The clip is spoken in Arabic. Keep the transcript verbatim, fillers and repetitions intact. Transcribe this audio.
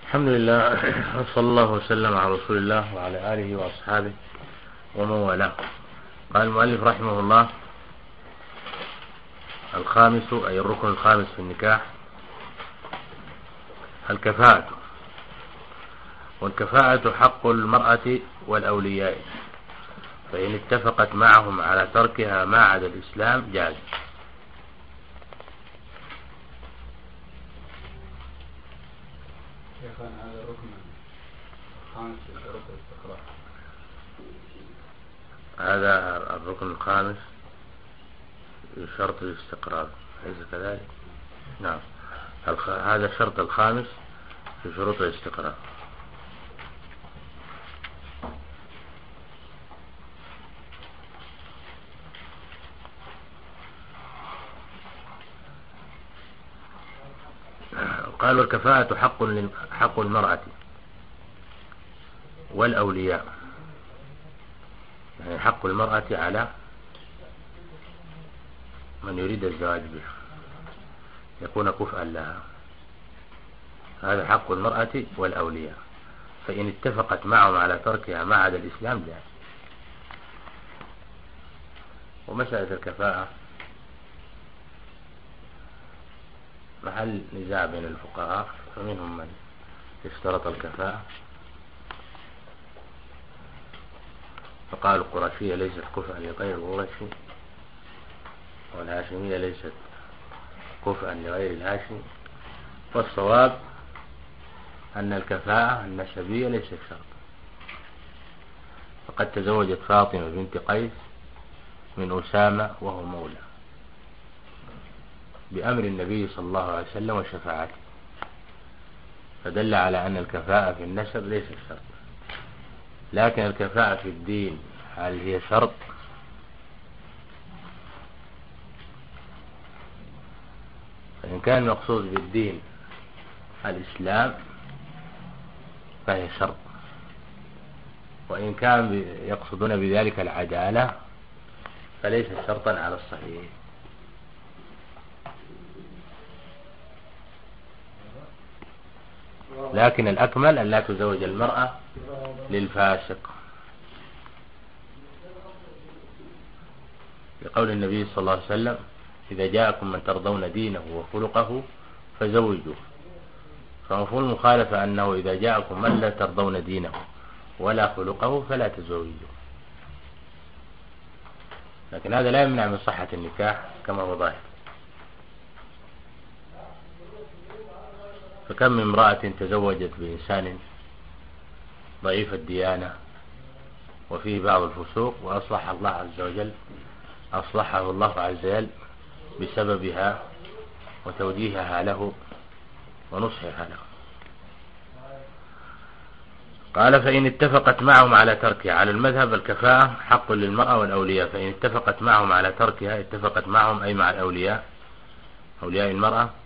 الحمد لله، صلى الله وسلم على رسول الله وعلى آله وأصحابه ومن والاه. قال المؤلف رحمه الله: الخامس أي الركن الخامس في النكاح الكفاءة. والكفاءة حق المرأة والأولياء، فإن اتفقت معهم على تركها ما عدا الإسلام جاز. هذا الركن الخامس في شروط الاستقرار. هذا الركن الخامس في شرط الاستقرار، أليس كذلك؟ نعم، هذا الشرط الخامس في شروط الاستقرار. قال: والكفاءة حق حق المرأة والأولياء، يعني حق المرأة على من يريد الزواج بها يكون كفءا لها. هذا حق المرأة والأولياء، فإن اتفقت معهم على تركها ما عدا الإسلام جاز. ومسألة الكفاءة محل نزاع بين الفقهاء، فمنهم من اشترط الكفاءة فقالوا القرشية ليست كفءا لغير القرشي، والهاشمية ليست كفءا لغير الهاشمي. والصواب أن الكفاءة النسبية ليست شرط. فقد تزوجت فاطمة بنت قيس من أسامة وهو مولى بأمر النبي صلى الله عليه وسلم وشفاعته، فدل على أن الكفاءة في النسب ليست شرط. لكن الكفاءة في الدين هل هي شرط؟ فإن كان المقصود بالدين الإسلام فهي شرط، وإن كان يقصدون بذلك العدالة فليس شرطا على الصحيح. لكن الأكمل أن لا تزوج المرأة للفاسق، لقول النبي صلى الله عليه وسلم: إذا جاءكم من ترضون دينه وخلقه فزوجوه. فمفهوم المخالفة أنه إذا جاءكم من لا ترضون دينه ولا خلقه فلا تزوجوه. لكن هذا لا يمنع من صحة النكاح كما هو ظاهر. فكم من امرأة تزوجت بإنسان ضعيف الديانة وفيه بعض الفسوق، وأصلح الله عز وجل أصلحه الله عز وجل بسببها وتوجيهها له ونصحها له. قال: فإن اتفقت معهم على تركها. على المذهب الكفاءة حق للمرأة والأولياء، فإن اتفقت معهم على تركها، اتفقت معهم أي مع الأولياء، أولياء المرأة،